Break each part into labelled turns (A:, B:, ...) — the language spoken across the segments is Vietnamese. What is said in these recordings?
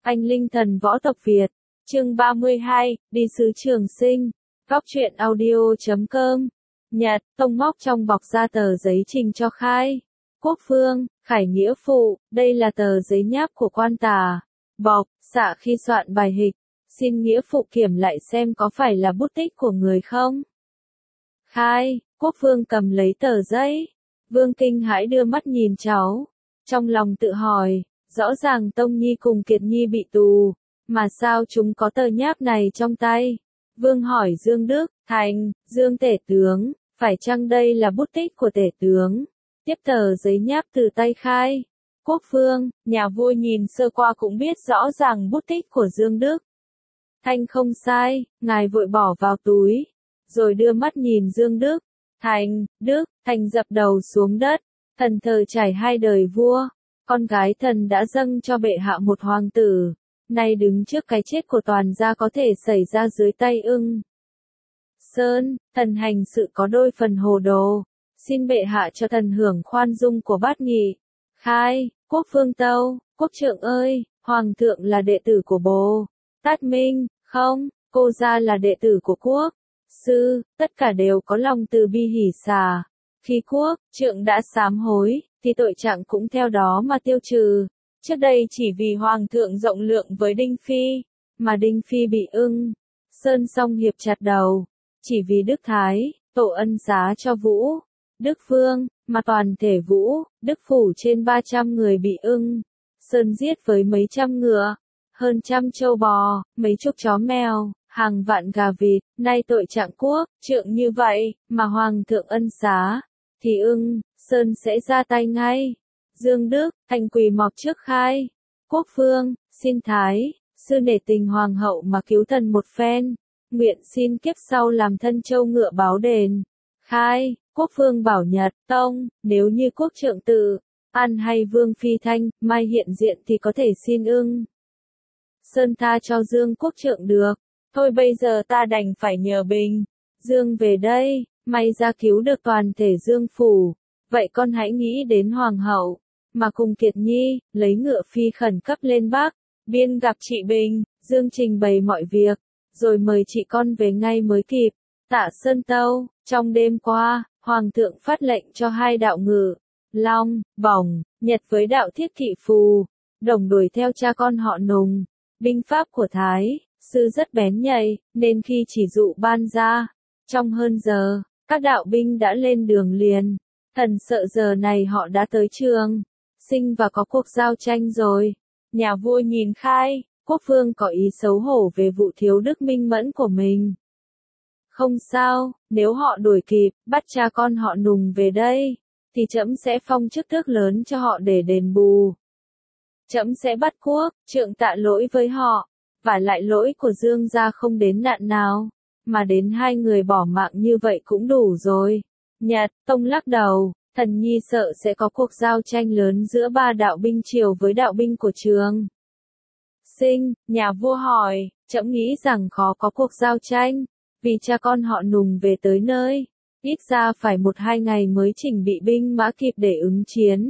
A: Anh linh thần võ tộc Việt. Chương 32, đi sứ Trường Sinh. Góc truyện audio.com. Nhật, Tông móc trong bọc ra tờ giấy trình cho Khai Quốc Vương, Khải Nghĩa Phụ, đây là tờ giấy nháp của quan tà. Bọc, xạ khi soạn bài hịch, xin Nghĩa Phụ kiểm lại xem có phải là bút tích của người không. Khai Quốc Vương cầm lấy tờ giấy. Vương kinh hãi đưa mắt nhìn cháu. Trong lòng tự hỏi, rõ ràng Tông Nhi cùng Kiệt Nhi bị tù, mà sao chúng có tờ nháp này trong tay? Vương hỏi Dương Đức, Thành, Dương Tể Tướng, phải chăng đây là bút tích của Tể Tướng? Tiếp tờ giấy nháp từ tay Khai Quốc Vương, nhà vua nhìn sơ qua cũng biết rõ ràng bút tích của Dương Đức. Thanh không sai, ngài vội bỏ vào túi, rồi đưa mắt nhìn Dương Đức. Thành, Đức, Thành dập đầu xuống đất, thần thờ trải hai đời vua, con gái thần đã dâng cho bệ hạ một hoàng tử, nay đứng trước cái chết của toàn gia có thể xảy ra dưới tay Ưng Sơn, thần hành sự có đôi phần hồ đồ, xin bệ hạ cho thần hưởng khoan dung của bát nghị. Khai Quốc Vương tâu, quốc trượng ơi, hoàng thượng là đệ tử của Bồ Tát Minh, không, cô gia là đệ tử của quốc sư, tất cả đều có lòng từ bi hỷ xả. Khi quốc trượng đã sám hối, thì tội trạng cũng theo đó mà tiêu trừ. Trước đây chỉ vì hoàng thượng rộng lượng với Đinh Phi, mà Đinh Phi bị Ưng Sơn song hiệp chặt đầu. Chỉ vì Đức Thái, tổ ân xá cho Vũ Đức Vương, mà toàn thể Vũ Đức phủ trên 300 người bị Ưng Sơn giết với mấy trăm ngựa, hơn trăm trâu bò, mấy chục chó mèo, hàng vạn gà vịt. Nay tội trạng quốc trượng như vậy, mà hoàng thượng ân xá, thì Ưng Sơn sẽ ra tay ngay. Dương Đức, Thành quỳ mọc trước Khai Quốc Vương, xin Thái sư nể tình hoàng hậu mà cứu thần một phen, nguyện xin kiếp sau làm thân trâu ngựa báo đền. Khai Quốc Vương bảo Nhật Tông, nếu như quốc trượng tự an hay Vương Phi Thanh mai hiện diện thì có thể xin Ưng Sơn tha cho Dương quốc trượng được. Thôi bây giờ ta đành phải nhờ Bình Dương về đây, may ra cứu được toàn thể Dương phủ. Vậy con hãy nghĩ đến hoàng hậu, mà cùng Kiệt Nhi, lấy ngựa phi khẩn cấp lên Bắc, biên gặp chị Bình Dương trình bày mọi việc, rồi mời chị con về ngay mới kịp. Tạ Sơn tâu, trong đêm qua, hoàng thượng phát lệnh cho hai đạo ngự, Long, Bổng, Nhật với đạo Thiết Thị Phù, đồng đuổi theo cha con họ Nùng. Binh pháp của Thái sư rất bén nhạy, nên khi chỉ dụ ban ra, trong hơn giờ, các đạo binh đã lên đường liền. Thần sợ giờ này họ đã tới Trường Sinh và có cuộc giao tranh rồi. Nhà vua nhìn Khai Quốc Vương có ý xấu hổ về vụ thiếu đức minh mẫn của mình. Không sao, nếu họ đuổi kịp, bắt cha con họ Nùng về đây, thì trẫm sẽ phong chức tước lớn cho họ để đền bù. Trẫm sẽ bắt quốc trượng tạ lỗi với họ, và lại lỗi của Dương gia không đến nạn nào, mà đến hai người bỏ mạng như vậy cũng đủ rồi. Nhật Tông lắc đầu, thần nhi sợ sẽ có cuộc giao tranh lớn giữa ba đạo binh triều với đạo binh của Trường Sinh. Nhà vua hỏi, trẫm nghĩ rằng khó có cuộc giao tranh, vì cha con họ Nùng về tới nơi, ít ra phải 1-2 ngày mới chỉnh bị binh mã kịp để ứng chiến.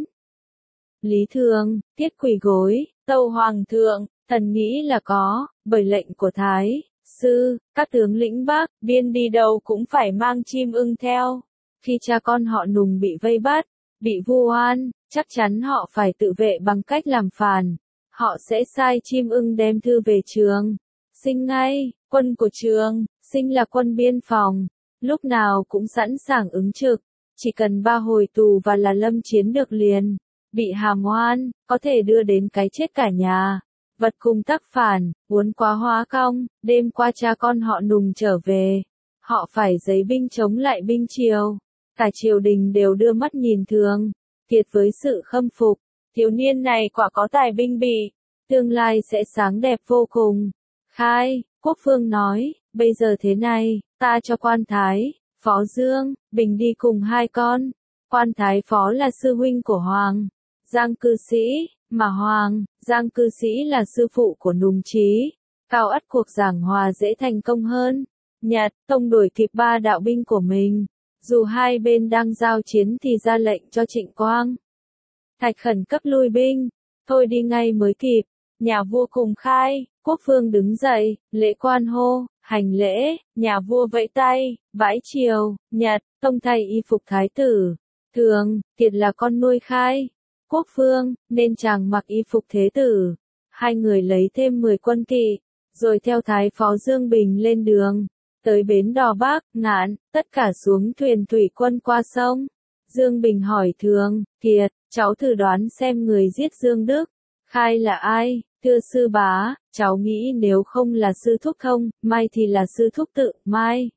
A: Lý Thường, Tiết quỳ gối, tâu hoàng thượng, thần nghĩ là có, bởi lệnh của Thái sư, các tướng lĩnh Bắc, biên đi đâu cũng phải mang chim ưng theo. Khi cha con họ Nùng bị vây bắt, bị vu oan, chắc chắn họ phải tự vệ bằng cách làm phản. Họ sẽ sai chim ưng đem thư về Trường Sinh ngay. Quân của Trường Sinh là quân biên phòng, lúc nào cũng sẵn sàng ứng trực, chỉ cần 3 hồi tù và là lâm chiến được liền. Bị hàm oan, có thể đưa đến cái chết cả nhà. Vật cùng tác phản, muốn quá hóa công. Đêm qua cha con họ Nùng trở về, họ phải giấy binh chống lại binh triều. Cả triều đình đều đưa mắt nhìn thường Kiệt với sự khâm phục. Thiếu niên này quả có tài binh bỉ, tương lai sẽ sáng đẹp vô cùng. Khai Quốc Vương nói, bây giờ thế này, ta cho quan thái Phó Dương Bình đi cùng hai con. Quan thái Phó là sư huynh của Hoàng Giang cư sĩ, mà Hoàng Giang cư sĩ là sư phụ của Nùng Trí. Cao ắt cuộc giảng hòa dễ thành công hơn. Nhật Tông đuổi kịp ba đạo binh của mình, dù hai bên đang giao chiến thì ra lệnh cho Trịnh Quang Thạch khẩn cấp lui binh. Thôi đi ngay mới kịp. nhà vua cùng khai, quốc vương đứng dậy, lễ quan hô, hành lễ, nhà vua vẫy tay, vãi triều, Nhật, tông thay y phục thái tử. Thường, Kiệt là con nuôi khai, quốc vương, nên chàng mặc y phục thế tử. Hai người lấy thêm 10 quân kỵ, rồi theo thái phó Dương Bình lên đường. Tới bến đò Bắc, Ngạn, tất cả xuống thuyền thủy quân qua sông. Dương Bình hỏi Thường, Kiệt, cháu thử đoán xem người giết Dương Đức, khai là ai? Thưa sư bá, cháu nghĩ nếu không là sư thúc Thông, Mai thì là sư thúc Tự, Mai.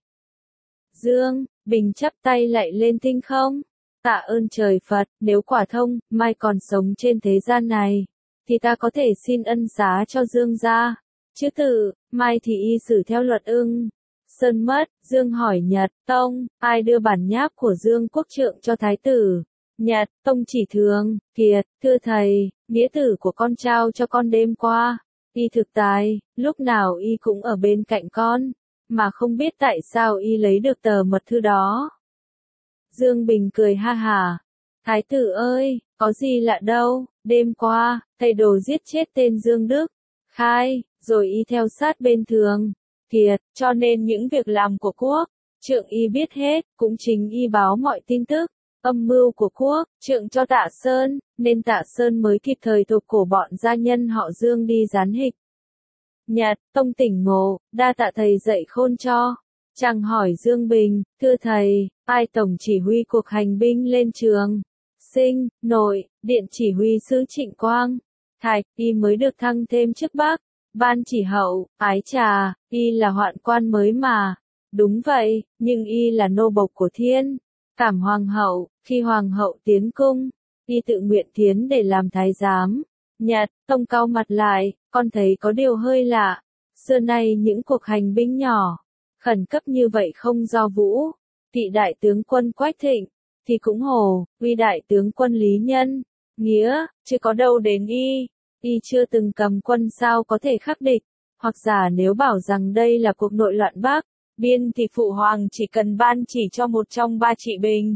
A: Dương Bình chắp tay lạy lên tinh không. Tạ ơn trời Phật, nếu quả Thông, Mai còn sống trên thế gian này, thì ta có thể xin ân xá cho Dương gia. Chứ Tự, Mai thì y xử theo luật ưng. Sơn mất, Dương hỏi Nhật, Tông, ai đưa bản nháp của Dương Quốc Trượng cho thái tử? Nhật, Tông chỉ Thường, Kiệt, thưa thầy, nghĩa tử của con trao cho con đêm qua. Y thực tài, lúc nào y cũng ở bên cạnh con, mà không biết tại sao y lấy được tờ mật thư đó. Dương Bình cười ha hả. Thái tử ơi, có gì lạ đâu, đêm qua, thầy đồ giết chết tên Dương Đức, khai, rồi y theo sát bên Thường, Kiệt, cho nên những việc làm của quốc Trượng y biết hết, cũng chính y báo mọi tin tức. Âm mưu của quốc Trượng cho Tạ Sơn, nên Tạ Sơn mới kịp thời thuộc cổ bọn gia nhân họ Dương đi gián hịch. Nhật, Tông tỉnh ngộ, đa tạ thầy dạy khôn cho. Chàng hỏi Dương Bình, thưa thầy, ai tổng chỉ huy cuộc hành binh lên Trường Sinh, Nội, Điện chỉ huy sứ Trịnh Quang. Thạch, y mới được thăng thêm chức Bắc, Ban chỉ hậu, ái trà, y là hoạn quan mới mà. Đúng vậy, nhưng y là nô bộc của thiên. Cảm hoàng hậu, khi hoàng hậu tiến cung, y tự nguyện tiến để làm thái giám. Nhật, Tông cau mặt lại, con thấy có điều hơi lạ. Xưa nay những cuộc hành binh nhỏ, khẩn cấp như vậy không do Vũ, Tị đại tướng quân Quách Thịnh, thì cũng Hồ, Uy đại tướng quân Lý Nhân, Nghĩa, chứ có đâu đến y. Y chưa từng cầm quân sao có thể khắc địch, hoặc giả nếu bảo rằng đây là cuộc nội loạn Bắc, Biên thì Phụ Hoàng chỉ cần ban chỉ cho một trong ba trị bình.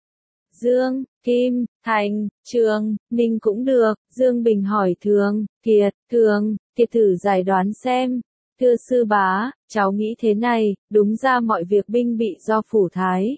A: Dương, Kim, Thành, Trường, Ninh cũng được. Dương Bình hỏi Thường, Kiệt, Kiệt thử giải đoán xem. Thưa sư bá, cháu nghĩ thế này, đúng ra mọi việc binh bị do phủ thái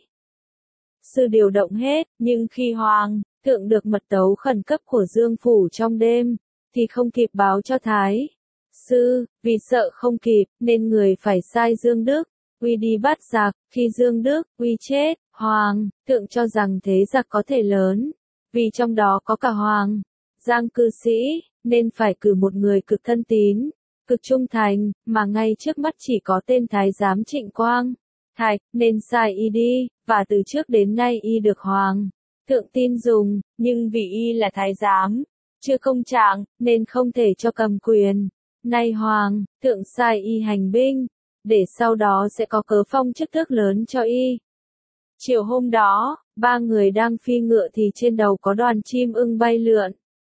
A: sư điều động hết, nhưng khi Hoàng thượng được mật tấu khẩn cấp của Dương phủ trong đêm, thì không kịp báo cho thái sư, vì sợ không kịp, nên người phải sai Dương Đức, Uy đi bắt giặc. Khi Dương Đức, Uy chết, Hoàng thượng cho rằng thế giặc có thể lớn, vì trong đó có cả Hoàng Giang cư sĩ, nên phải cử một người cực thân tín, cực trung thành, mà ngay trước mắt chỉ có tên thái giám Trịnh Quang. Thạch, nên sai y đi, và từ trước đến nay y được Hoàng thượng tin dùng, nhưng vì y là thái giám, chưa công trạng, nên không thể cho cầm quyền. Nay Hoàng thượng sai y hành binh, để sau đó sẽ có cớ phong chức tước lớn cho y. Chiều hôm đó, ba người đang phi ngựa thì trên đầu có đoàn chim ưng bay lượn.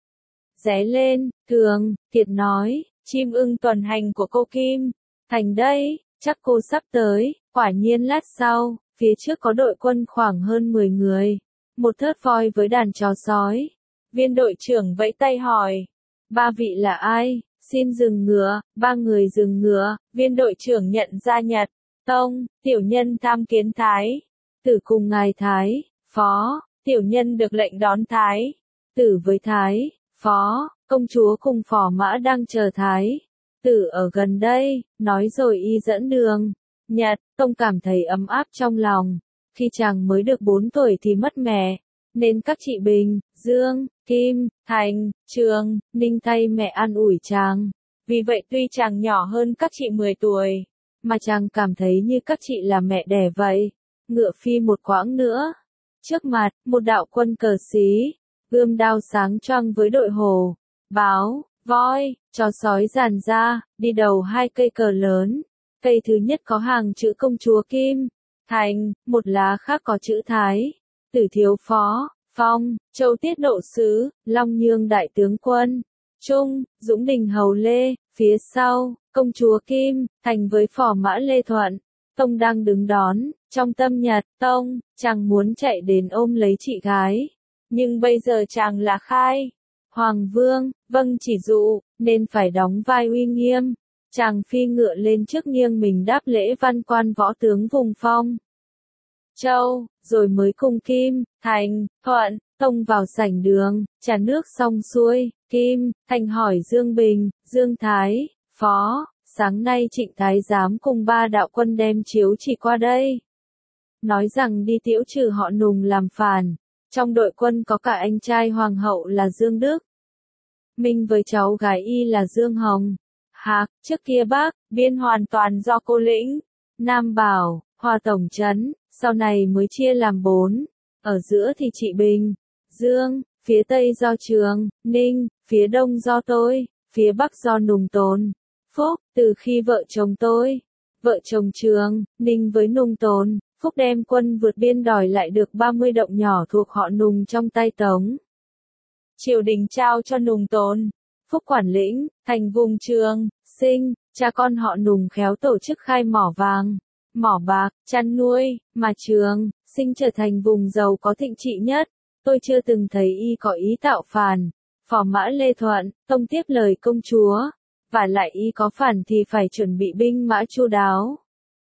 A: Ré lên, Thường, Kiệt nói, chim ưng tuần hành của cô Kim Thành đây, chắc cô sắp tới. Quả nhiên lát sau, phía trước có đội quân khoảng hơn 10 người, một thớt voi với đàn chó sói. Viên đội trưởng vẫy tay hỏi, ba vị là ai? Xin dừng ngựa. Ba người dừng ngựa. Viên đội trưởng nhận ra Nhật, Tông, tiểu nhân tham kiến thái tử cùng ngài thái phó. Tiểu nhân được lệnh đón thái tử với thái phó, công chúa cùng phò mã đang chờ thái tử ở gần đây, nói rồi y dẫn đường. Nhật, Tông cảm thấy ấm áp trong lòng. Khi chàng mới được 4 tuổi thì mất mẹ, nên các chị Bình, Dương, Kim, Thành, Trường, Ninh thay mẹ an ủi chàng. Vì vậy tuy chàng nhỏ hơn các chị 10 tuổi, mà chàng cảm thấy như các chị là mẹ đẻ vậy. Ngựa phi một quãng nữa. Trước mặt, một đạo quân cờ xí, gươm đao sáng choang với đội hổ, báo, voi, chó sói dàn ra, đi đầu 2 cây cờ lớn. Cây thứ nhất có hàng chữ công chúa Kim Thành, một lá khác có chữ Thái tử thiếu phó, Phong, Châu tiết độ sứ, Long Nhương đại tướng quân, Trung, Dũng Đình hầu Lê, phía sau, công chúa Kim Thành với phò mã Lê Thuận. Tông đang đứng đón, trong tâm Nhật, Tông, chàng muốn chạy đến ôm lấy chị gái. Nhưng bây giờ chàng là khai Hoàng vương, vâng chỉ dụ, nên phải đóng vai uy nghiêm. Chàng phi ngựa lên trước nghiêng mình đáp lễ văn quan võ tướng vùng Phong Châu, rồi mới cung Kim, Thành, Thuận, tông vào sảnh đường, trà nước xong xuôi, Kim, Thành hỏi Dương Bình, Dương Thái, Phó, sáng nay Trịnh Thái giám cùng 3 đạo quân đem chiếu chỉ qua đây. Nói rằng đi tiễu trừ họ Nùng làm phản, trong đội quân có cả anh trai hoàng hậu là Dương Đức Minh với cháu gái y là Dương Hồng. Hạc, trước kia Bắc, Biên hoàn toàn do cô lĩnh, Nam Bảo, Hòa tổng trấn, sau này mới chia làm 4, ở giữa thì Trị Bình, Dương, phía Tây do Trường, Ninh, phía Đông do tôi, phía Bắc do Nùng Tồn, Phúc, từ khi vợ chồng Trường, Ninh với Nùng Tồn, Phúc đem quân vượt biên đòi lại được 30 động nhỏ thuộc họ Nùng trong tay Tống. Triều đình trao cho Nùng Tồn, Phúc quản lĩnh, thành vùng Trường, Sinh, cha con họ Nùng khéo tổ chức khai mỏ vàng, mỏ bạc, chăn nuôi, mà Trường, Sinh trở thành vùng giàu có thịnh trị nhất. Tôi chưa từng thấy y có ý tạo phản. Phò mã Lê Thuận, tông tiếp lời công chúa, và lại y có phản thì phải chuẩn bị binh mã chu đáo.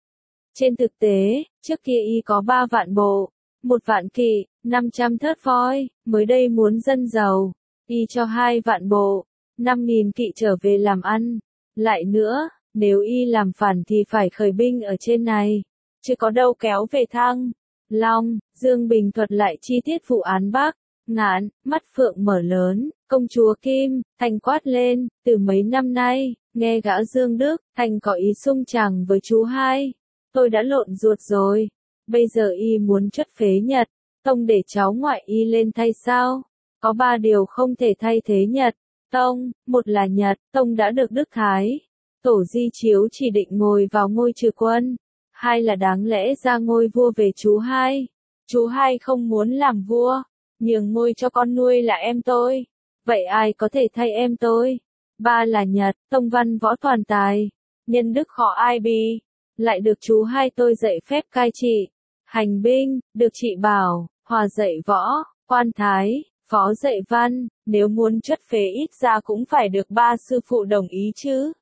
A: Trên thực tế, trước kia y có 3 vạn bộ, 1 vạn kỵ, 500 thớt voi, mới đây muốn dân giàu, y cho 2 vạn bộ, 5.000 kỵ trở về làm ăn. Lại nữa, nếu y làm phản thì phải khởi binh ở trên này, chứ có đâu kéo về Thăng Long. Dương Bình thuật lại chi tiết vụ án Bắc Ngạn, mắt phượng mở lớn, công chúa Kim, Thành quát lên, từ mấy năm nay, nghe gã Dương Đức Thành có ý xung chàng với chú hai. Tôi đã lộn ruột rồi, bây giờ y muốn chất phế Nhật, tông để cháu ngoại y lên thay sao? Có 3 điều không thể thay thế Nhật, tông, một là Nhật, tông đã được Đức Thái Tổ di chiếu chỉ định ngồi vào ngôi trừ quân, 2 là đáng lẽ ra ngôi vua về chú hai. Chú hai không muốn làm vua, nhường ngôi cho con nuôi là em tôi. Vậy ai có thể thay em tôi? 3 là Nhật, tông văn võ toàn tài, nhân đức họ ai bì, lại được chú hai tôi dạy phép cai trị, hành binh, được trị bảo, hòa dạy võ, quan thái, phó dạy văn, nếu muốn chất phế ít ra cũng phải được 3 sư phụ đồng ý chứ.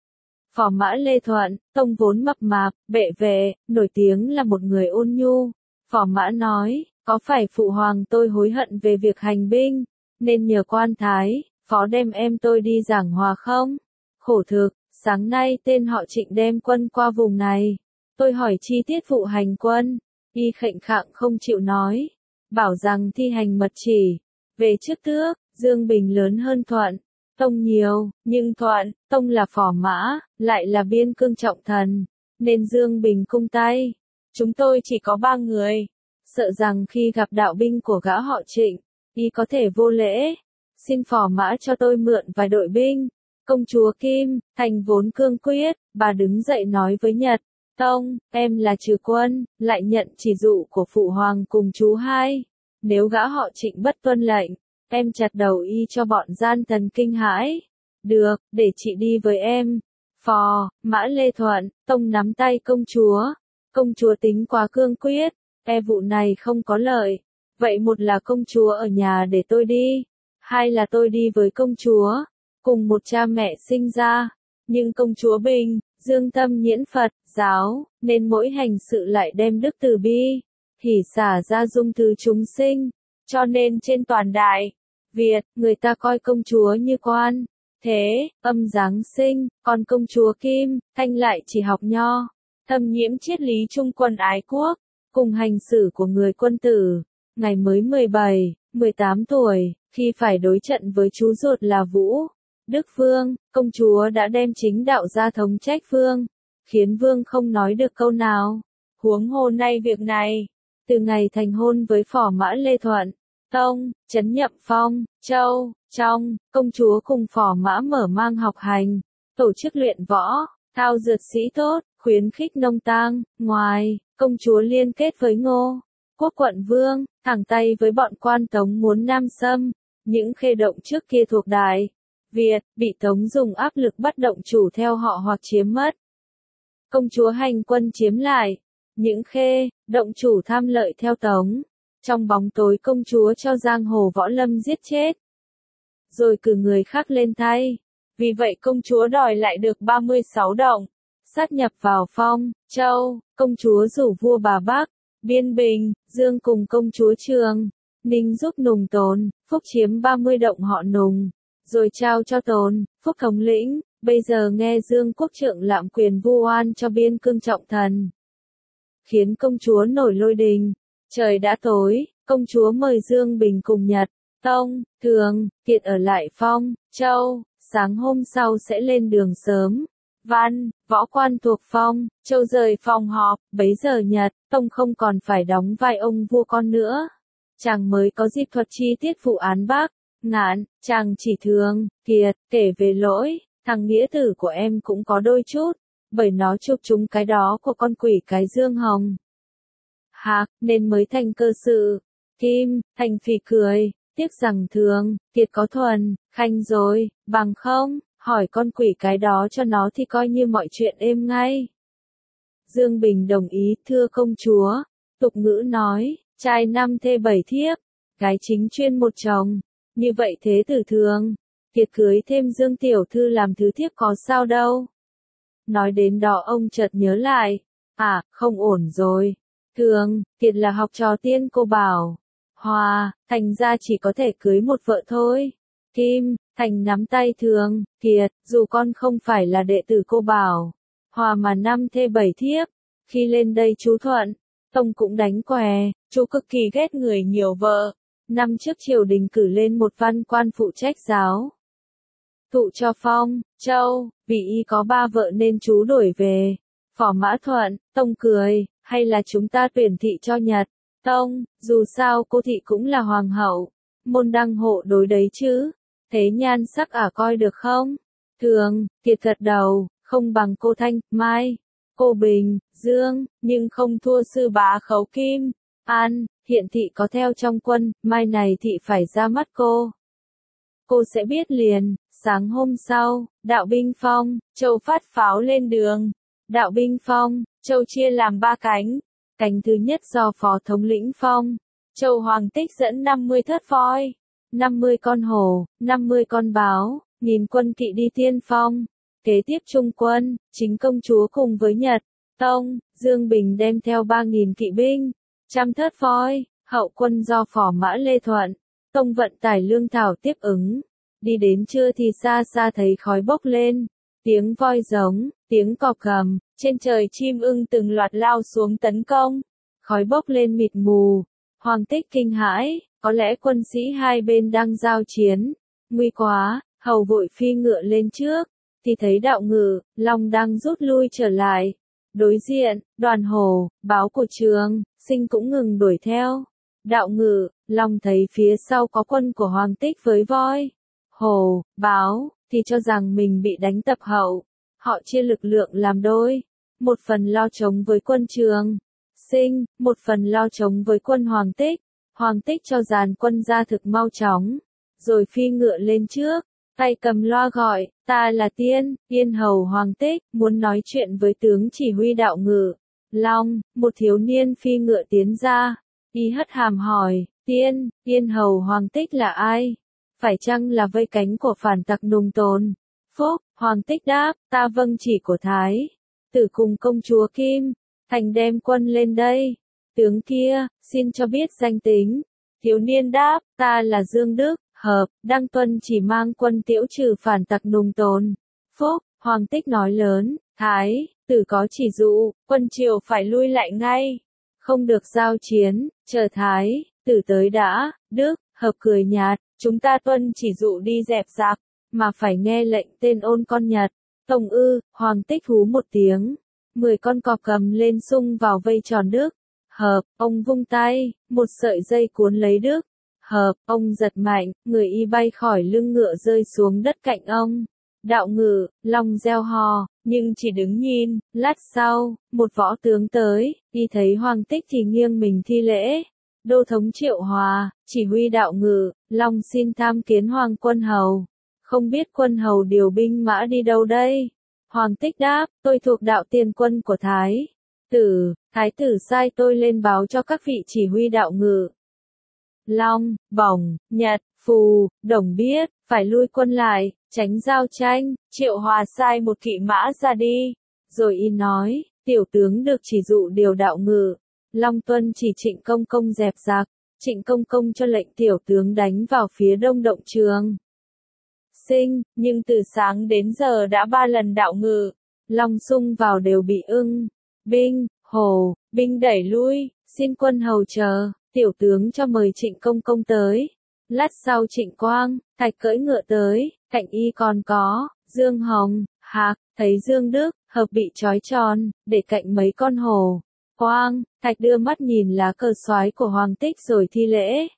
A: Phò mã Lê Thuận, tông vốn mập mạp, bệ vệ, nổi tiếng là một người ôn nhu. Phò mã nói, có phải phụ hoàng tôi hối hận về việc hành binh, nên nhờ quan thái, phó đem em tôi đi giảng hòa không? Khổ thực, sáng nay tên họ Trịnh đem quân qua vùng này. Tôi hỏi chi tiết vụ hành quân, y khệnh khạng không chịu nói. Bảo rằng thi hành mật chỉ, về trước tước, Dương Bình lớn hơn Thuận Tông nhiều, nhưng Thuận Tông là phò mã, lại là biên cương trọng thần, nên Dương Bình cung tay. Chúng tôi chỉ có 3 người, sợ rằng khi gặp đạo binh của gã họ Trịnh, y có thể vô lễ. Xin phò mã cho tôi mượn vài đội binh. Công chúa Kim, Thành vốn cương quyết, bà đứng dậy nói với Nhật Tông, em là trừ quân, lại nhận chỉ dụ của phụ hoàng cùng chú hai. Nếu gã họ Trịnh bất tuân lệnh, em chặt đầu y cho bọn gian thần kinh hãi. Được, để chị đi với em. Phò mã Lê Thuận, Tông nắm tay công chúa. Công chúa tính quá cương quyết, e vụ này không có lợi. Vậy một là công chúa ở nhà để tôi đi, 2 là tôi đi với công chúa, cùng một cha mẹ sinh ra. Nhưng công chúa Bình, dương tâm nhiễn Phật, giáo, nên mỗi hành sự lại đem đức từ bi, hỷ xả ra dung thứ chúng sinh. Cho nên trên toàn Đại Việt, người ta coi công chúa như quan, thế, âm Giáng sinh, còn công chúa Kim, Thanh lại chỉ học nho, thâm nhiễm triết lý trung quân ái quốc, cùng hành xử của người quân tử. Ngày mới 17, 18 tuổi, khi phải đối trận với chú ruột là Vũ Đức Vương, công chúa đã đem chính đạo ra thống trách Vương, khiến Vương không nói được câu nào. Huống hồ nay việc này, từ ngày thành hôn với phò mã Lê Thuận Tông, trấn Nhậm Phong Châu, trong, công chúa cùng phò mã mở mang học hành, tổ chức luyện võ, thao dượt sĩ tốt, khuyến khích nông tang. Ngoài, công chúa liên kết với Ngô Quốc quận Vương, thẳng tay với bọn quan Tống muốn Nam xâm. Những khê động trước kia thuộc Đại Việt, bị Tống dùng áp lực bắt động chủ theo họ hoặc chiếm mất. Công chúa hành quân chiếm lại. Những khê động chủ tham lợi theo Tống. Trong bóng tối công chúa cho giang hồ võ lâm giết chết. rồi cử người khác lên thay. Vì vậy công chúa đòi lại được 36 động, sát nhập vào Phong, Châu. Công chúa rủ vua Bà Bắc, Biên Bình, Dương cùng công chúa Trường, Ninh giúp Nùng Tồn, Phúc chiếm 30 động họ Nùng, rồi trao cho Tồn, Phúc thống lĩnh. Bây giờ nghe Dương quốc trượng lạm quyền vu oan cho biên cương trọng thần, khiến công chúa nổi lôi đình. Trời đã tối, công chúa mời Dương Bình cùng Nhật, Tông, Thường, Kiệt ở lại Phong, Châu, sáng hôm sau sẽ lên đường sớm. Văn, võ quan thuộc Phong, Châu rời phòng họp, bấy giờ Nhật, Tông không còn phải đóng vai ông vua con nữa. Chàng mới có dịp thuật chi tiết vụ án Bắc, Ngạn, chàng chỉ Thường, Kiệt, kể về lỗi, thằng nghĩa tử của em cũng có đôi chút, bởi nó chụp trúng cái đó của con quỷ cái Dương Hồng Hạc, nên mới thành cơ sự. Kim, Thành phì cười, tiếc rằng Thường, Kiệt có thuần, khanh rồi, bằng không, hỏi con quỷ cái đó cho nó thì coi như mọi chuyện êm ngay. Dương Bình đồng ý, thưa công chúa, tục ngữ nói, trai 5 thê 7 thiếp, gái chính chuyên một chồng, như vậy thế tử Thường, Kiệt cưới thêm Dương tiểu thư làm thứ thiếp có sao đâu. Nói đến đó ông chợt nhớ lại, không ổn rồi, Thường, Kiệt là học trò tiên cô Bảo Hòa, thành ra chỉ có thể cưới một vợ thôi. Kim, Thành nắm tay Thường, Kiệt, dù con không phải là đệ tử cô Bảo Hòa mà 5 thê 7 thiếp, khi lên đây chú Thuận, Tông cũng đánh què, chú cực kỳ ghét người nhiều vợ. Năm trước triều đình cử lên một văn quan phụ trách giáo thụ cho Phong, Châu, vì y có 3 vợ nên chú đổi về. Phò Mã Thuận, Tông cười, hay là chúng ta tuyển thị cho Nhật, Tông, dù sao cô thị cũng là hoàng hậu, môn đăng hộ đối đấy chứ, thế nhan sắc coi được không? Thường, Kiệt gật đầu, không bằng cô Thanh, Mai, cô Bình, Dương, nhưng không thua sư bá Khấu Kim, An, hiện thị có theo trong quân, mai này thị phải ra mắt cô. Cô sẽ biết liền. Sáng hôm sau, đạo binh Phong, Châu phát pháo lên đường. Đạo binh Phong, Châu chia làm 3 cánh. Cánh thứ nhất do phó thống lĩnh Phong, Châu Hoàng Tích dẫn 50 thớt voi, 50 con hổ, 50 con báo, 1000 quân kỵ đi tiên phong. Kế tiếp trung quân, chính công chúa cùng với Nhật, Tông, Dương Bình đem theo 3000 kỵ binh, 100 thớt voi. Hậu quân do phò Mã Lê Thuận, Tông vận tải lương thảo tiếp ứng. Đi đến trưa thì xa xa thấy khói bốc lên, tiếng voi giống, tiếng cọp gầm, trên trời chim ưng từng loạt lao xuống tấn công. Khói bốc lên mịt mù, Hoàng Tích kinh hãi, có lẽ quân sĩ hai bên đang giao chiến. Nguy quá, hầu vội phi ngựa lên trước, thì thấy Đạo Ngự, Long đang rút lui trở lại. Đối diện, đoàn hổ, báo của Trường Sinh cũng ngừng đuổi theo. Đạo Ngự, Long thấy phía sau có quân của Hoàng Tích với voi, hổ, báo, thì cho rằng mình bị đánh tập hậu. Họ chia lực lượng làm đôi, một phần lo chống với quân Trường Sinh, một phần lo chống với quân Hoàng Tích. Hoàng Tích cho dàn quân ra thực mau chóng, rồi phi ngựa lên trước, tay cầm loa gọi, ta là Tiên, Yên hầu Hoàng Tích, muốn nói chuyện với tướng chỉ huy Đạo Ngự. Long, một thiếu niên phi ngựa tiến ra, y hất hàm hỏi, Tiên, Yên hầu Hoàng Tích là ai? Phải chăng là vây cánh của phản tặc Nùng Tồn? Phúc, Hoàng Tích đáp, ta vâng chỉ của Thái tử cùng công chúa Kim, Thành đem quân lên đây. Tướng kia, xin cho biết danh tính. Thiếu niên đáp, ta là Dương Đức, Hợp, Đăng tuân chỉ mang quân tiễu trừ phản tặc Nùng Tồn. Phúc, Hoàng Tích nói lớn, Thái tử có chỉ dụ, quân triều phải lui lại ngay, không được giao chiến, chờ Thái tử tới đã. Đức, Hợp cười nhạt, chúng ta tuân chỉ dụ đi dẹp giặc, mà phải nghe lệnh tên ôn con Nhật. Tông ư, Hoàng Tích hú một tiếng, 10 con cọp cầm lên xung vào vây tròn Đức. Hợp, ông vung tay, một sợi dây cuốn lấy Đức. Hợp, ông giật mạnh, người y bay khỏi lưng ngựa rơi xuống đất cạnh ông. Đạo Ngự, Long reo hò, nhưng chỉ đứng nhìn. Lát sau, một võ tướng tới, y thấy Hoàng Tích thì nghiêng mình thi lễ. Đô thống Triệu Hòa, chỉ huy Đạo Ngự, Long xin tham kiến Hoàng quân hầu. Không biết quân hầu điều binh mã đi đâu đây? Hoàng Tích đáp, tôi thuộc đạo tiền quân của Thái tử, Thái tử sai tôi lên báo cho các vị chỉ huy Đạo Ngự. Long, Bổng, Nhật, Phù, Đồng biết, phải lui quân lại, tránh giao tranh, Triệu Hòa sai một kỵ mã ra đi. Rồi y nói, tiểu tướng được chỉ dụ điều đạo ngự. Long tuân chỉ Trịnh Công Công dẹp giặc. Trịnh Công Công cho lệnh tiểu tướng đánh vào phía đông động Trường Sinh, nhưng từ sáng đến giờ đã 3 lần đạo ngự. Long xung vào đều bị binh đẩy lui, xin quân hầu chờ, tiểu tướng cho mời Trịnh Công Công tới. Lát sau Trịnh Quang, Thạch cưỡi ngựa tới, cạnh y còn có, Dương Hồng, Hạc, thấy Dương Đức, Hợp bị trói tròn, để cạnh mấy con hổ. Quang, Thạch đưa mắt nhìn lá cờ soái của Hoàng Tích rồi thi lễ.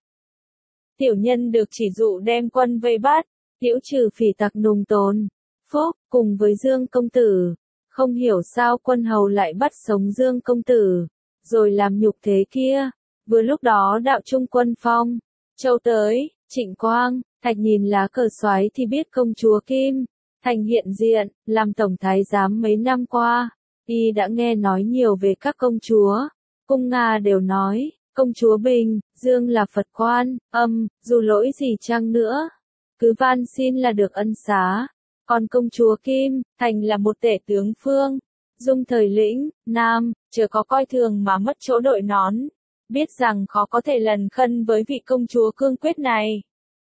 A: Tiểu nhân được chỉ dụ đem quân vây bắt, diễu trừ phỉ tặc nùng tồn, phúc, cùng với Dương công tử. Không hiểu sao quân hầu lại bắt sống Dương công tử, rồi làm nhục thế kia. Vừa lúc đó đạo trung quân Phong Châu tới, Trịnh Quang, Thạch nhìn lá cờ soái thì biết công chúa Kim Thành hiện diện, làm tổng thái giám mấy năm qua, y đã nghe nói nhiều về các công chúa. Cung Nga đều nói, công chúa Bình, Dương là Phật quan, dù lỗi gì chăng nữa, cứ van xin là được ân xá. Còn công chúa Kim Thành là một tể tướng Phương Dung thời lĩnh Nam, chớ có coi thường mà mất chỗ đội nón, biết rằng khó có thể lần khân với vị công chúa cương quyết này.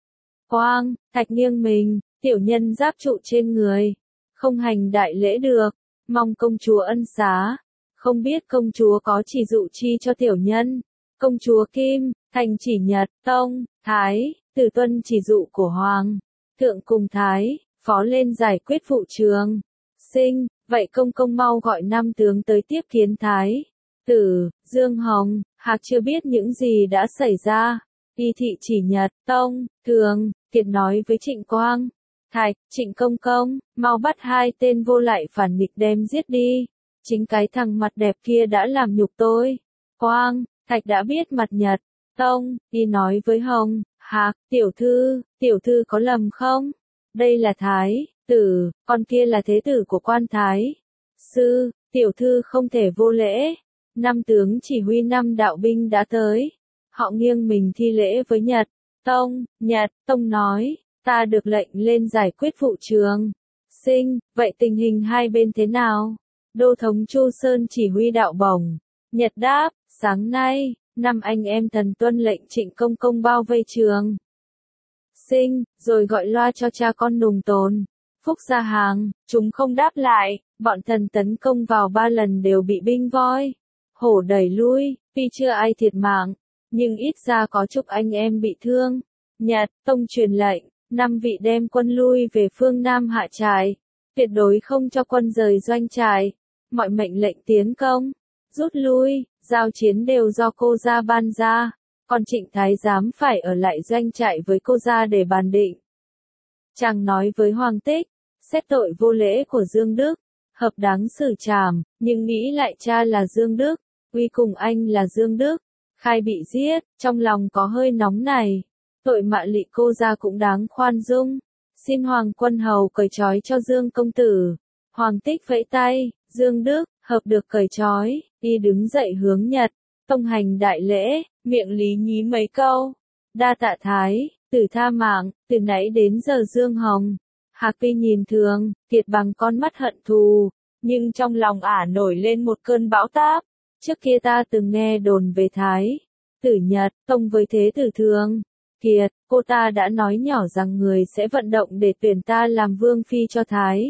A: Quang, Thạch nghiêng mình, tiểu nhân giáp trụ trên người, không hành đại lễ được, mong công chúa ân xá. Không biết công chúa có chỉ dụ chi cho tiểu nhân. Công chúa Kim Thành chỉ Nhật, Tông, Thái, từ tuân chỉ dụ của Hoàng thượng cùng Thái phó lên giải quyết vụ Trường Sinh. Vậy công công mau gọi 5 tướng tới tiếp kiến Thái tử. Dương Hồng, Hạc chưa biết những gì đã xảy ra. Y thị chỉ Nhật, Tông, Thường, Kiệt nói với Trịnh Quang, Thạch, Trịnh Công Công, mau bắt 2 tên vô lại phản nghịch đem giết đi. Chính cái thằng mặt đẹp kia đã làm nhục tôi. Quang, Thạch đã biết mặt Nhật, Tông, y nói với Hồng, Hạc, tiểu thư có lầm không? Đây là Thái tử, con kia là thế tử của quan Thái sư, tiểu thư không thể vô lễ. 5 tướng chỉ huy 5 đạo binh đã tới. Họ nghiêng mình thi lễ với Nhật Tông nói, ta được lệnh lên giải quyết vụ Trường Sinh, vậy tình hình hai bên thế nào? Đô thống Chu Sơn chỉ huy đạo bổng. Nhật đáp, sáng nay, 5 anh em thần tuân lệnh Trịnh Công Công bao vây Trường Sinh, rồi gọi loa cho cha con nùng tồn. Phúc ra hàng, chúng không đáp lại, bọn thần tấn công vào 3 lần đều bị binh voi hổ đẩy lui, tuy chưa ai thiệt mạng, nhưng ít ra có chục anh em bị thương. Nhật Tông truyền lệnh, 5 vị đem quân lui về phương Nam hạ trại, tuyệt đối không cho quân rời doanh trại. Mọi mệnh lệnh tiến công, rút lui, giao chiến đều do cô gia ban ra, còn Trịnh Thái giám phải ở lại doanh trại với cô gia để bàn định. Chàng nói với Hoàng Tích, xét tội vô lễ của Dương Đức, hợp đáng xử trảm, nhưng nghĩ lại cha là Dương Đức, uy cùng anh là Dương Đức, khai bị giết, trong lòng có hơi nóng này. Tội mạ lị cô gia cũng đáng khoan dung. Xin Hoàng quân hầu cởi trói cho Dương công tử. Hoàng Tích vẫy tay, Dương Đức, Hợp được cởi trói, y đứng dậy hướng Nhật Tông hành đại lễ, miệng lý nhí mấy câu. Đa tạ Thái tử tha mạng, từ nãy đến giờ Dương Hồng, Hạc tuy nhìn thường, Kiệt bằng con mắt hận thù, nhưng trong lòng ả nổi lên một cơn bão táp. Trước kia ta từng nghe đồn về Thái tử Nhật Tông với thế tử Thường Kiệt, cô ta đã nói nhỏ rằng người sẽ vận động để tuyển ta làm vương phi cho Thái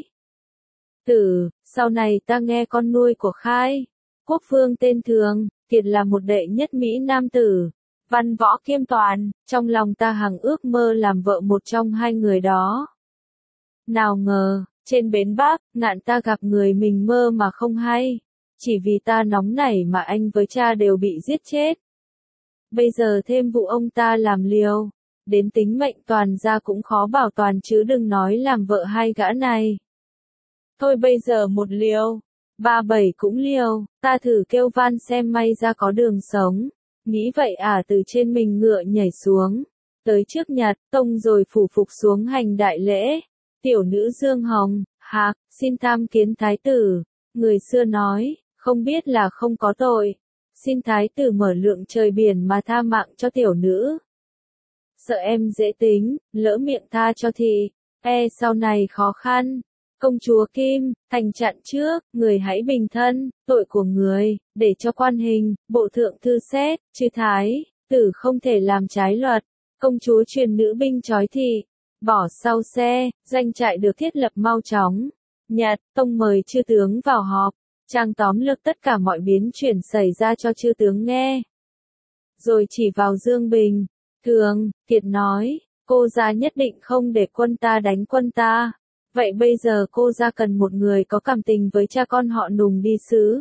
A: tử. Sau này ta nghe con nuôi của Khai Quốc vương tên Thường Kiệt là một đệ nhất Mỹ nam tử, văn võ kiêm toàn, trong lòng ta hằng ước mơ làm vợ một trong 2 người đó. Nào ngờ, trên bến Bắc, ngạn ta gặp người mình mơ mà không hay. Chỉ vì ta nóng nảy mà anh với cha đều bị giết chết. Bây giờ thêm vụ ông ta làm liều, đến tính mệnh toàn gia cũng khó bảo toàn chứ đừng nói làm vợ 2 gã này. Thôi bây giờ một liều, 37 cũng liều, ta thử kêu van xem may ra có đường sống. Nghĩ vậy từ trên mình ngựa nhảy xuống, tới trước Nhật Tông rồi phủ phục xuống hành đại lễ. Tiểu nữ Dương Hồng, Hạc, xin tham kiến Thái tử. Người xưa nói, không biết là không có tội. Xin Thái tử mở lượng trời biển mà tha mạng cho tiểu nữ. sợ em dễ tính, lỡ miệng tha cho thì, sau này khó khăn. Công chúa Kim, thành chặn trước, người hãy bình thân, tội của người, để cho quan hình, bộ thượng thư xét, chư thái, tử không thể làm trái luật. Công chúa truyền nữ binh trói thị, bỏ sau xe, doanh trại được thiết lập mau chóng. Nhật, tông mời chư tướng vào họp, trang tóm lược tất cả mọi biến chuyển xảy ra cho chư tướng nghe. Rồi chỉ vào Dương Bình, Thường, Kiệt nói, cô gia nhất định không để quân ta đánh quân ta. Vậy bây giờ cô gia cần một người có cảm tình với cha con họ Nùng đi sứ.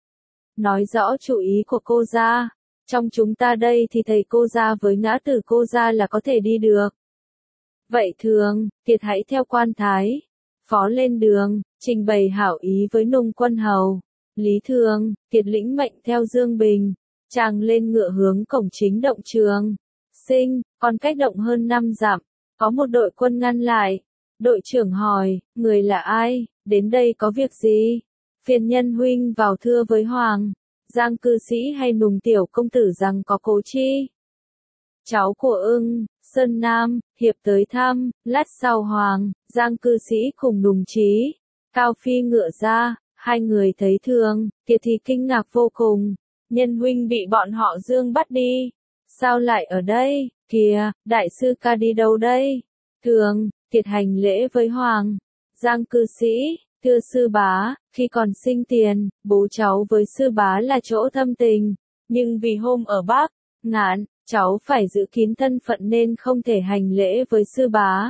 A: Nói rõ chủ ý của cô gia. Trong chúng ta đây thì thầy cô gia với ngã tử cô gia là có thể đi được. Vậy Thường, Kiệt hãy theo quan thái. Phó lên đường, trình bày hảo ý với Nùng quân hầu. Lý Thường, Kiệt lĩnh mệnh theo Dương Bình. Chàng lên ngựa hướng cổng chính động Trường Sinh, còn cách động hơn 5 dặm. Có một đội quân ngăn lại. Đội trưởng hỏi, người là ai, đến đây có việc gì? Phiền nhân huynh vào thưa với Hoàng. Giang cư sĩ hay Nùng tiểu công tử rằng có Cố Chi, cháu của Ưng, Sơn Nam, hiệp tới thăm. Lát sau Hoàng, Giang cư sĩ cùng Nùng Chí, Cao phi ngựa ra, hai người thấy Thường, Kiệt thì kinh ngạc vô cùng. Nhân huynh bị bọn họ Dương bắt đi. Sao lại ở đây, kìa, đại sư ca đi đâu đây? Thường, Kiệt hành lễ với Hoàng. Giang cư sĩ, thưa sư bá, khi còn sinh tiền, bố cháu với sư bá là chỗ thâm tình. Nhưng vì hôm ở Bắc, Ngạn, cháu phải giữ kín thân phận nên không thể hành lễ với sư bá.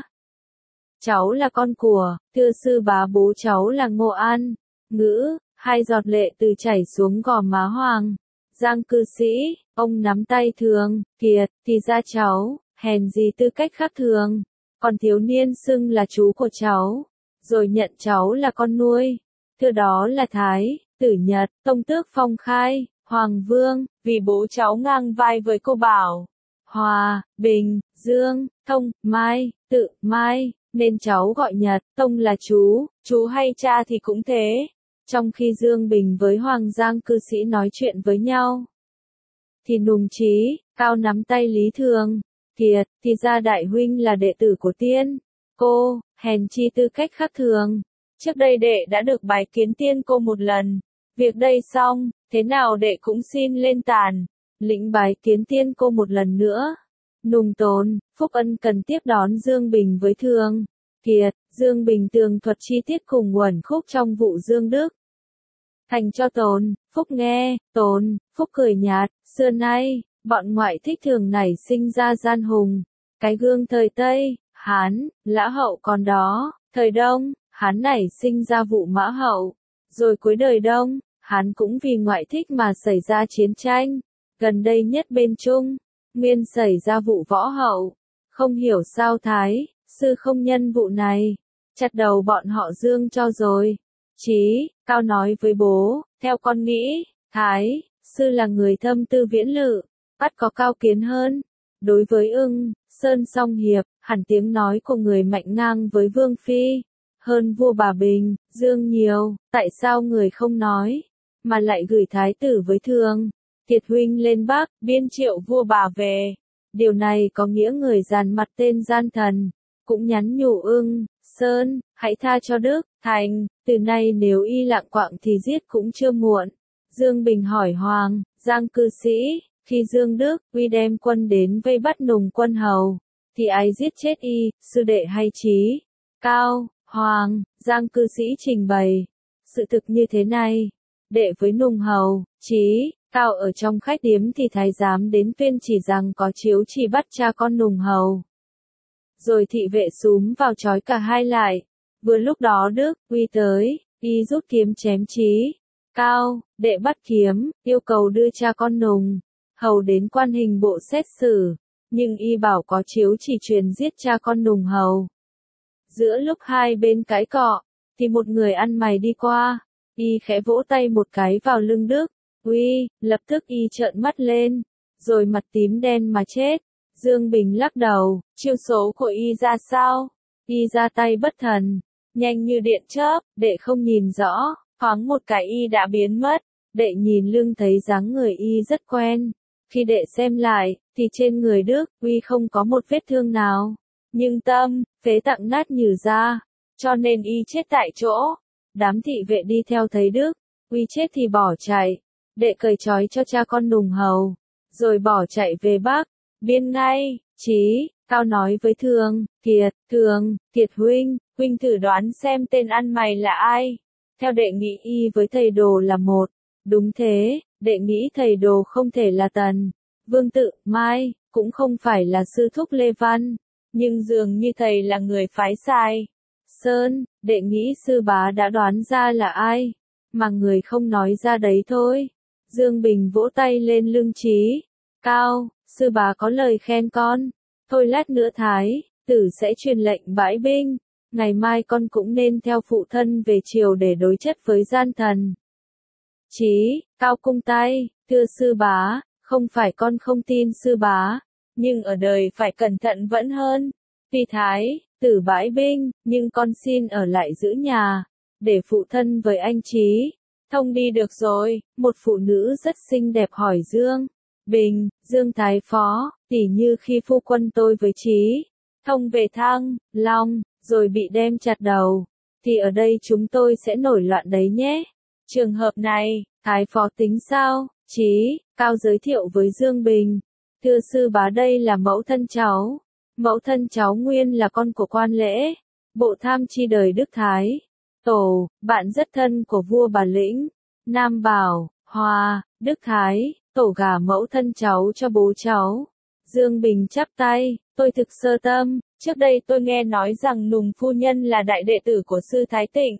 A: Cháu là con của, thưa sư bá bố cháu là Ngô An. Ngữ, hai giọt lệ từ chảy xuống gò má Hoàng. Giang cư sĩ, ông nắm tay Thường, Kiệt, thì ra cháu, hèn gì tư cách khác thường. Còn thiếu niên xưng là chú của cháu, rồi nhận cháu là con nuôi. Thưa đó là Thái, Tử Nhật, Tông tước Phong Khai, Hoàng Vương, vì bố cháu ngang vai với cô Bảo, Hòa, Bình, Dương, Thông, Mai, Tự, Mai, nên cháu gọi Nhật, Tông là chú hay cha thì cũng thế. Trong khi Dương Bình với Hoàng Giang cư sĩ nói chuyện với nhau, thì Nùng Chí, Cao nắm tay Lý Thường, Kiệt, thì ra đại huynh là đệ tử của tiên cô, hèn chi tư cách khác thường. Trước đây đệ đã được bái kiến tiên cô một lần. Việc đây xong, thế nào đệ cũng xin lên tàn, lĩnh bái kiến tiên cô một lần nữa. Nùng Tồn, Phúc Ân cần tiếp đón Dương Bình với Thường, Kiệt. Dương Bình tường thuật chi tiết cùng uẩn khúc trong vụ Dương Đức Thành cho Tồn, Phúc nghe. Tồn, Phúc cười nhạt, xưa nay, bọn ngoại thích thường nảy sinh ra gian hùng. Cái gương thời Tây, Hán, Lã Hậu còn đó, thời Đông, Hán nảy sinh ra vụ Mã Hậu. Rồi cuối đời Đông, Hán cũng vì ngoại thích mà xảy ra chiến tranh. Gần đây nhất bên Trung, Nguyên xảy ra vụ Võ Hậu. Không hiểu sao Thái, sư không nhân vụ này. Chặt đầu bọn họ Dương cho rồi. Chí, Cao nói với bố, theo con nghĩ, Thái, sư là người thâm tư viễn lự, bắt có cao kiến hơn. Đối với Ưng, Sơn song hiệp, hẳn tiếng nói của người mạnh ngang với Vương Phi. Hơn vua Bà Bình, Dương nhiều, tại sao người không nói, mà lại gửi thái tử với Thường, Kiệt huynh lên Bắc, biên triệu vua Bà về. Điều này có nghĩa người dàn mặt tên gian thần, cũng nhắn nhủ Ưng, Sơn, hãy tha cho Đức, Thành, từ nay nếu y lặng quạng thì giết cũng chưa muộn. Dương Bình hỏi Hoàng, Giang cư sĩ, khi Dương Đức, Uy đem quân đến vây bắt Nùng quân hầu, thì ai giết chết y, sư đệ hay Chí? Cao, Hoàng, Giang cư sĩ trình bày. Sự thực như thế này, đệ với Nùng hầu, Chí, Cao ở trong khách điếm thì thái giám đến tuyên chỉ rằng có chiếu chỉ bắt cha con Nùng hầu. Rồi thị vệ xúm vào trói cả hai lại. Vừa lúc đó Đức, Uy tới, y rút kiếm chém Chí. Cao, đệ bắt kiếm, yêu cầu đưa cha con Nùng hầu đến quan hình bộ xét xử, nhưng y bảo có chiếu chỉ truyền giết cha con Nùng hầu. Giữa lúc hai bên cãi cọ, thì một người ăn mày đi qua, y khẽ vỗ tay một cái vào lưng Đức, Uy, lập tức y trợn mắt lên, rồi mặt tím đen mà chết. Dương Bình lắc đầu, chiêu số của y ra sao? Y ra tay bất thần, nhanh như điện chớp, đệ không nhìn rõ, thoáng một cái y đã biến mất. Đệ nhìn lưng thấy dáng người y rất quen, Khi đệ xem lại, thì trên người Đức Uy không có một vết thương nào. Nhưng tâm, phế tạng nát nhừ ra, cho nên y chết tại chỗ. Đám thị vệ đi theo thấy Đức Uy chết thì bỏ chạy. Đệ cởi trói cho cha con Nùng Hầu, rồi bỏ chạy về Bắc, Biên ngay. Chí, Cao nói với Thường Kiệt huynh thử đoán xem tên ăn mày là ai. Theo đệ nghĩ y với thầy đồ là một. Đúng thế, đệ nghĩ thầy đồ không thể là Tần Vương Tự Mai, cũng không phải là sư thúc Lê Văn, nhưng dường như thầy là người phái Sai Sơn. Đệ nghĩ sư bá đã đoán ra là ai, mà người không nói ra đấy thôi. Dương Bình vỗ tay lên lưng Chí Cao, sư bá có lời khen con. Thôi lát nữa Thái tử sẽ truyền lệnh bãi binh, ngày mai con cũng nên theo phụ thân về triều để đối chất với gian thần. Chí Cao cung tay, thưa sư bá, không phải con không tin sư bá, nhưng ở đời phải cẩn thận vẫn hơn. Tuy Thái tử bãi binh, nhưng con xin ở lại giữ nhà, để phụ thân với anh Chí Thông đi được rồi. Một phụ nữ rất xinh đẹp hỏi Dương Bình, Dương Thái Phó, tỉ như khi phu quân tôi với Chí Thông về Thăng Long, rồi bị đem chặt đầu, thì ở đây chúng tôi sẽ nổi loạn đấy nhé. Trường hợp này, Thái Phó tính sao? Chí Cao giới thiệu với Dương Bình, thưa sư bá đây là mẫu thân cháu. Mẫu thân cháu nguyên là con của quan lễ, bộ tham chi đời Đức Thái Tổ, bạn rất thân của vua Bà Lĩnh, Nam Bảo, Hòa, Đức Thái Tổ gả mẫu thân cháu cho bố cháu. Dương Bình chắp tay, tôi thực sơ tâm, trước đây tôi nghe nói rằng Nùng phu nhân là đại đệ tử của sư Thái Tịnh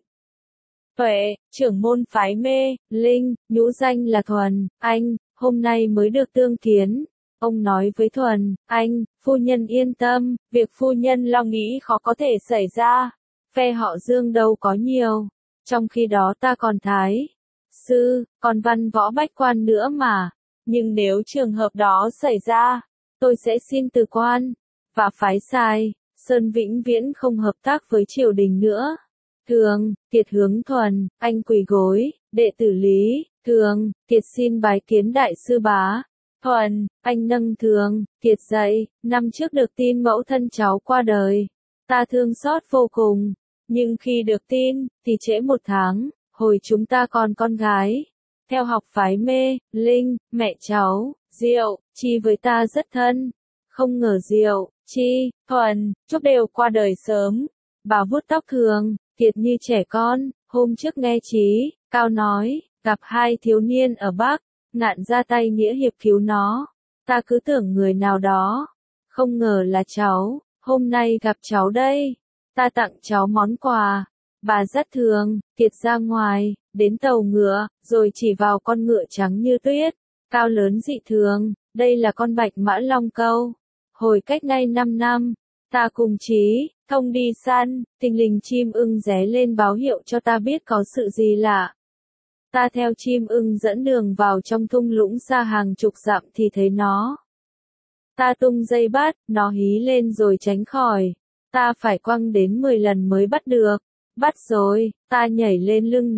A: Tuệ, trưởng môn phái Mê Linh, nhũ danh là Thuần Anh, hôm nay mới được tương kiến. Ông nói với Thuần Anh, phu nhân yên tâm, việc phu nhân lo nghĩ khó có thể xảy ra. Phe họ Dương đâu có nhiều, trong khi đó ta còn Thái sư, còn văn võ bách quan nữa mà. Nhưng nếu trường hợp đó xảy ra, tôi sẽ xin từ quan, và phái Sai Sơn vĩnh viễn không hợp tác với triều đình nữa. Thường Kiệt hướng Thuần Anh quỳ gối, đệ tử Lý Thường Kiệt xin bái kiến đại sư bá. Thuần Anh nâng Thường Kiệt dậy, năm trước được tin mẫu thân cháu qua đời, ta thương xót vô cùng, nhưng khi được tin, thì trễ một tháng, hồi chúng ta còn con gái. Theo học phái Mê Linh, mẹ cháu Diệu Chi với ta rất thân, không ngờ Diệu Chi Thuần Trúc đều qua đời sớm. Bà vuốt tóc Thường Kiệt như trẻ con. Hôm trước nghe Chí Cao nói, gặp hai thiếu niên ở Bắc, ngạn ra tay nghĩa hiệp cứu nó. Ta cứ tưởng người nào đó, không ngờ là cháu, hôm nay gặp cháu đây. Ta tặng cháu món quà. Bà dắt Thường Kiệt ra ngoài, đến tàu ngựa, rồi chỉ vào con ngựa trắng như tuyết, cao lớn dị thường, đây là con Bạch Mã Long Câu. Hồi cách nay 5 năm, ta cùng Chí Thông đi săn, thình lình chim ưng ré lên báo hiệu cho ta biết có sự gì lạ. Ta theo chim ưng dẫn đường vào trong thung lũng xa hàng chục dặm thì thấy nó. Ta tung dây bắt, nó hí lên rồi tránh khỏi. Ta phải quăng đến 10 lần mới bắt được. Bắt rồi, ta nhảy lên lưng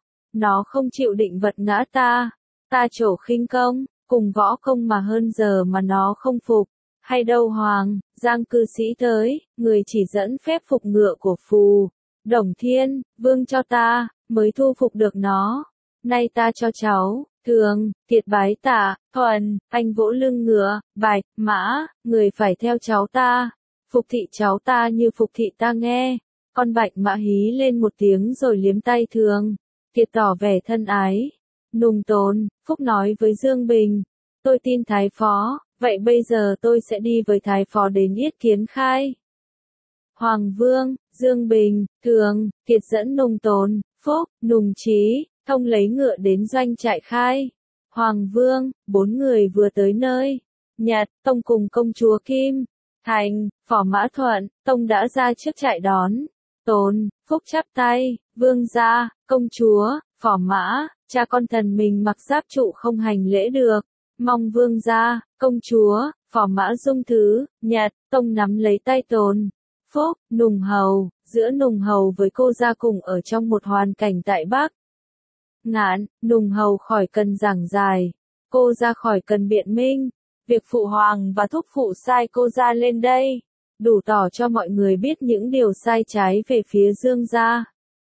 A: nó không chịu định vật ngã ta. Ta trổ khinh công, cùng võ công mà hơn giờ mà nó không phục. Hay đâu Hoàng, Giang cư sĩ tới, người chỉ dẫn phép phục ngựa của Phù Đồng Thiên Vương cho ta, mới thu phục được nó. Nay ta cho cháu Thường Kiệt bái tạ. Thuần Anh vỗ lưng ngựa, Bạch Mã, người phải theo cháu ta, phục thị cháu ta như phục thị ta nghe. Con Bạch Mã hí lên một tiếng rồi liếm tay Thường Kiệt tỏ vẻ thân ái. Nùng Tồn Phúc nói với Dương Bình, tôi tin Thái Phó, vậy bây giờ tôi sẽ đi với Thái Phó đến Yết Kiến Khai. Hoàng Vương, Dương Bình, Thường Kiệt dẫn Nùng Tồn, Phúc, Nùng Chí Thông lấy ngựa đến doanh trại Khai. Hoàng Vương, 4 người vừa tới nơi. Nhật Tông cùng công chúa Kim Thành, Phỏ Mã Thuận Tông đã ra trước trại đón. Tồn, Phúc chắp tay, vương gia, công chúa, Phỏ Mã, cha con thần mình mặc giáp trụ không hành lễ được. Mong vương gia, công chúa, Phỏ Mã dung thứ. Nhật Tông nắm lấy tay Tồn, Phúc, Nùng Hầu, giữa Nùng Hầu với cô gia cùng ở trong một hoàn cảnh tại Bắc. Ngạn, Nùng Hầu khỏi cần giảng dài. cô ra khỏi cần biện minh. Việc phụ hoàng và thúc phụ sai cô ra lên đây, đủ tỏ cho mọi người biết những điều sai trái về phía Dương gia.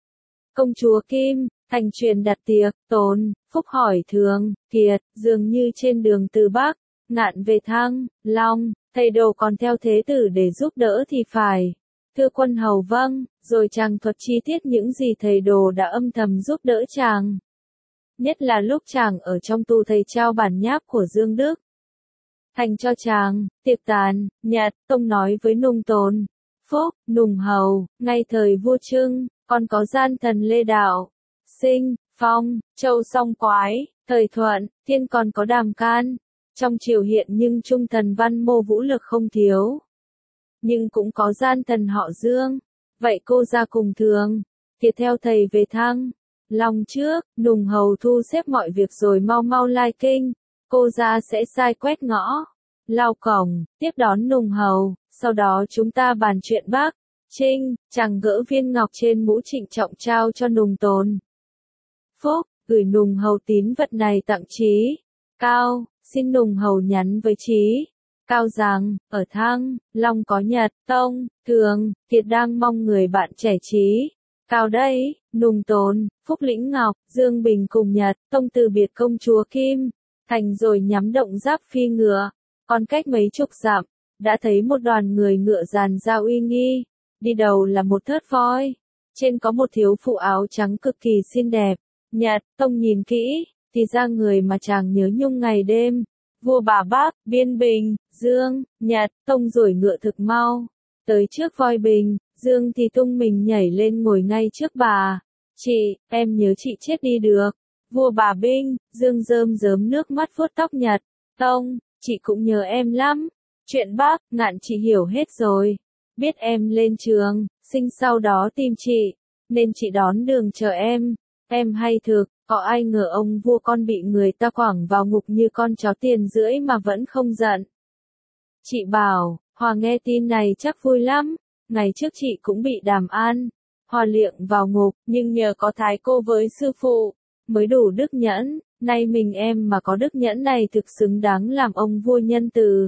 A: Công chúa Kim, thành truyền đặt tiệc, Tồn, Phúc hỏi Thường, Kiệt, dường như trên đường từ Bắc, Ngạn về Thăng, Long, thầy đồ còn theo thế tử để giúp đỡ thì phải. Thưa quân hầu vâng, rồi chàng thuật chi tiết những gì thầy đồ đã âm thầm giúp đỡ chàng. Nhất là lúc chàng ở trong tù thầy trao bản nháp của Dương Đức Thành cho chàng, tiệc tàn, nhật, Tông nói với Nùng Tồn, Phúc, Nùng hầu, ngay thời vua Trưng, còn có gian thần Lê Đạo, Sinh, Phong, Châu Song Quái, thời Thuận, Thiên còn có Đàm Can. Trong triều hiện nhưng trung thần văn mô vũ lực không thiếu. Nhưng cũng có gian thần họ Dương. Vậy cô ra cùng Thường, Kiệt theo thầy về Thăng, Long trước, Nùng hầu thu xếp mọi việc rồi mau mau lai kinh. Cô ra sẽ sai quét ngõ, lao cổng, tiếp đón Nùng hầu, sau đó chúng ta bàn chuyện Bắc, Trinh. Chàng gỡ viên ngọc trên mũ trịnh trọng trao cho Nùng Tồn. Phúc, gửi Nùng hầu tín vật này tặng Trí Cao, xin Nùng hầu nhắn với Trí Cao rằng, ở Thăng, Long có Nhật, Tông, Thường, Kiệt đang mong người bạn trẻ Trí Cao đây. Nùng Tồn, Phúc lĩnh ngọc, Dương Bình cùng Nhật, Tông từ biệt công chúa Kim Thành rồi nhắm động giáp phi ngựa. Còn cách mấy chục dặm, đã thấy một đoàn người ngựa dàn ra uy nghi. Đi đầu là một thớt voi. Trên có một thiếu phụ áo trắng cực kỳ xinh đẹp. Nhật, Tông nhìn kỹ, thì ra người mà chàng nhớ nhung ngày đêm. Vua Bà Bắc, Biên Bình, Dương, Nhật, Tông rồi ngựa thực mau. Tới trước voi Bình, Dương thì tung mình nhảy lên ngồi ngay trước bà. Chị, em nhớ chị chết đi được. Vua Bà Binh, Dương rơm rớm nước mắt vuốt tóc Nhật. Tông, chị cũng nhớ em lắm. Chuyện Bắc, Ngạn chị hiểu hết rồi. Biết em lên trường, Sinh sau đó tìm chị, nên chị đón đường chờ em. Em hay thực, có ai ngờ ông vua con bị người ta quẳng vào ngục như con chó tiền rưỡi mà vẫn không giận. Chị bảo, Hòa nghe tin này chắc vui lắm. Ngày trước chị cũng bị Đàm An, Hòa liệng vào ngục, nhưng nhờ có thái cô với sư phụ, mới đủ đức nhẫn. Nay mình em mà có đức nhẫn này thực xứng đáng làm ông vua nhân từ.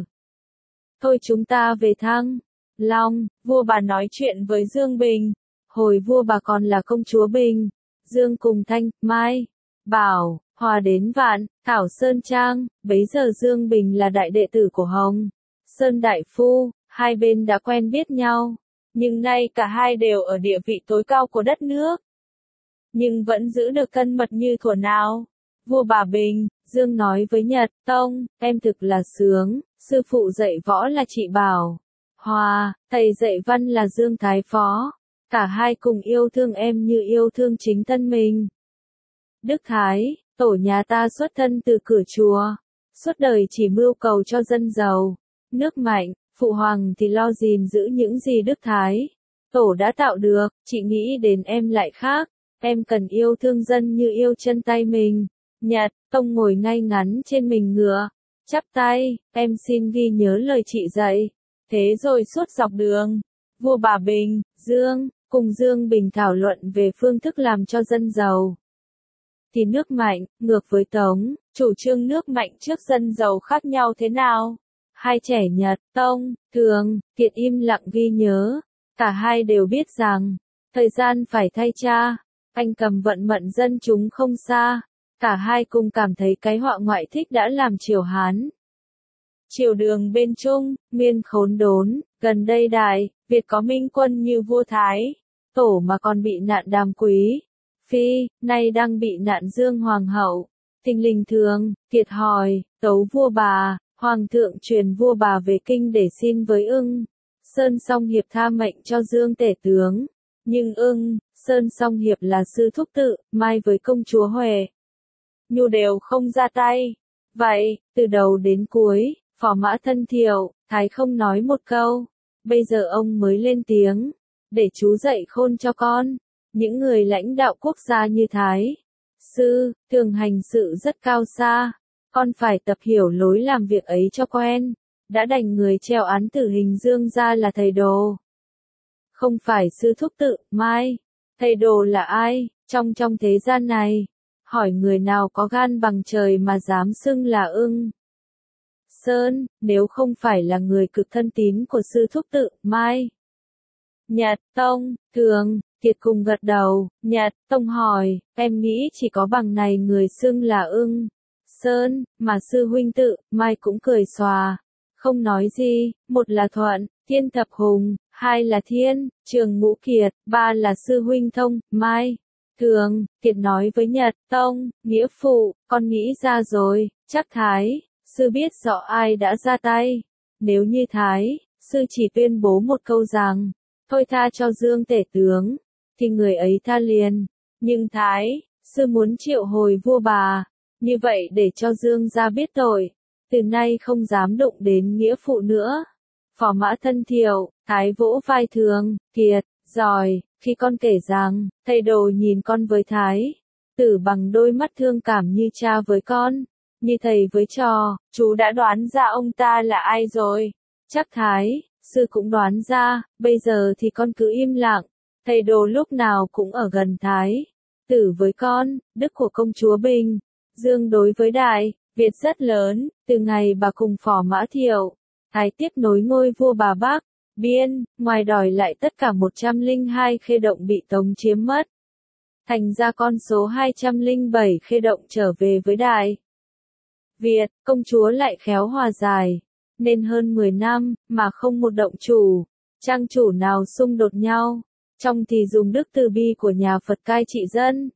A: Thôi chúng ta về Thăng, Long. Vua bà nói chuyện với Dương Bình. Hồi vua bà còn là công chúa Bình, Dương cùng Thanh, Mai, Bảo, Hòa đến Vạn, Thảo Sơn Trang. Bấy giờ Dương Bình là đại đệ tử của Hồng Sơn Đại Phu. Hai bên đã quen biết nhau, nhưng nay cả hai đều ở địa vị tối cao của đất nước, nhưng vẫn giữ được thân mật như thuở nào. Vua Bà Bình, Dương nói với Nhật, Tông, em thực là sướng, sư phụ dạy võ là chị Bảo, Hòa, thầy dạy văn là Dương Thái Phó. Cả hai cùng yêu thương em như yêu thương chính thân mình. Đức Thái, tổ nhà ta xuất thân từ cửa chùa, suốt đời chỉ mưu cầu cho dân giàu, nước mạnh. Phụ hoàng thì lo gìn giữ những gì Đức Thái Tổ đã tạo được. Chị nghĩ đến em lại khác. Em cần yêu thương dân như yêu chân tay mình. Nhật, Tông ngồi ngay ngắn trên mình ngựa, chắp tay, em xin ghi nhớ lời chị dạy. Thế rồi suốt dọc đường, vua Bà Bình, Dương, cùng Dương Bình thảo luận về phương thức làm cho dân giàu. Thì nước mạnh, ngược với Tống, chủ trương nước mạnh trước dân giàu khác nhau thế nào? Hai trẻ Nhật, Tông, Thường, Kiệt im lặng ghi nhớ. Cả hai đều biết rằng, thời gian phải thay cha. Anh cầm vận mệnh dân chúng không xa. Cả hai cùng cảm thấy cái họa ngoại thích đã làm triều Hán. Triều Đường bên Trung, Miên khốn đốn. Gần đây Đại Việt có minh quân như vua Thái Tổ mà còn bị nạn Đàm Quý Phi, nay đang bị nạn Dương Hoàng hậu. Thình lình Thường, Kiệt hỏi, tấu vua bà. Hoàng thượng truyền vua bà về kinh để xin với Ưng Sơn Song Hiệp tha mệnh cho Dương tể tướng. Nhưng Ưng Sơn Song Hiệp là sư thúc tự, Mai với công chúa Huệ Nhu đều không ra tay. Vậy, từ đầu đến cuối, Phò Mã Thân Thiệu, Thái không nói một câu. Bây giờ ông mới lên tiếng, để chú dạy khôn cho con. Những người lãnh đạo quốc gia như Thái Sư, thường hành sự rất cao xa. Con phải tập hiểu lối làm việc ấy cho quen. Đã đành người treo án tử hình Dương gia là thầy đồ. Không phải sư thúc tự, Mai. Thầy đồ là ai, trong thế gian này? hỏi người nào có gan bằng trời mà dám xưng là ưng. Sơn, nếu không phải là người cực thân tín của sư thúc tự, Mai. Nhật, Tông, Thường, Kiệt cùng gật đầu. Nhật, Tông hỏi, em nghĩ chỉ có bằng này người xưng là ưng. Sơn, mà sư huynh tự, Mai cũng cười xòa. Không nói gì, một là Thuận, Thiên Thập Hùng, hai là Thiên, Trường Ngũ Kiệt, ba là sư huynh Thông, Mai. Thường, Kiệt nói với Nhật, Tông, nghĩa phụ, con nghĩ ra rồi, chắc Thái, sư biết rõ ai đã ra tay. Nếu như Thái, sư chỉ tuyên bố một câu rằng, thôi tha cho Dương tể tướng, thì người ấy tha liền. Nhưng Thái, sư muốn triệu hồi vua bà, như vậy để cho Dương gia biết tội, từ nay không dám đụng đến nghĩa phụ nữa. Phò Mã thân thiệu, Thái vỗ vai Thường, Kiệt, giỏi, khi con kể rằng, thầy đồ nhìn con với Thái tử bằng đôi mắt thương cảm như cha với con, như thầy với trò, chú đã đoán ra ông ta là ai rồi. Chắc Thái, sư cũng đoán ra, bây giờ thì con cứ im lặng, thầy đồ lúc nào cũng ở gần Thái tử với con, đức của công chúa Bình Dương đối với Đại Việt rất lớn, từ ngày bà cùng Phò Mã Thiệu, Thái tiếp nối ngôi vua bà Bắc, Biên, ngoài đòi lại tất cả 102 khê động bị Tống chiếm mất. Thành ra con số 207 khê động trở về với Đại Việt, công chúa lại khéo hòa giải, nên hơn 10 năm, mà không một động chủ, trang chủ nào xung đột nhau, trong thì dùng đức từ bi của nhà Phật cai trị dân.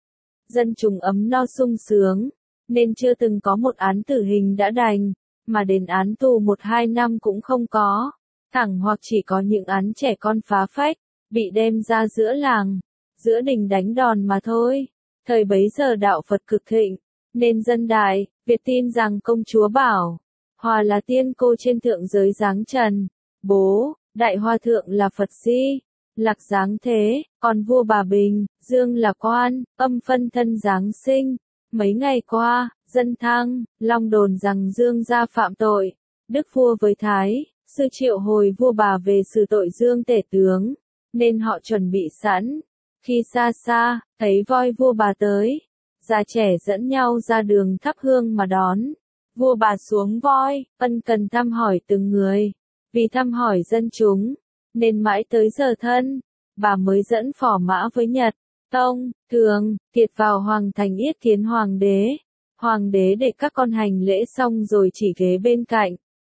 A: Dân chúng ấm no sung sướng, nên chưa từng có một án tử hình đã đành, mà đến án tù 1-2 năm cũng không có, thẳng hoặc chỉ có những án trẻ con phá phách, bị đem ra giữa làng, giữa đình đánh đòn mà thôi. Thời bấy giờ đạo Phật cực thịnh, nên dân Đại Việt tin rằng công chúa Bảo Hòa là tiên cô trên thượng giới giáng trần, bố, Đại Hòa Thượng là Phật Di Lặc giáng thế, còn vua bà Bình Dương là Quan Âm phân thân giáng sinh. Mấy ngày qua, dân Thăng Long đồn rằng Dương gia phạm tội, đức vua với Thái sư triệu hồi vua bà về xử tội Dương tể tướng, nên họ chuẩn bị sẵn. Khi xa xa, thấy voi vua bà tới, già trẻ dẫn nhau ra đường thắp hương mà đón. Vua bà xuống voi, ân cần thăm hỏi từng người. Vì thăm hỏi dân chúng, nên mãi tới giờ thân, bà mới dẫn Phò Mã với Nhật, Tông, Thường, Kiệt vào hoàng thành yết kiến hoàng đế. Hoàng đế để các con hành lễ xong rồi chỉ ghế bên cạnh,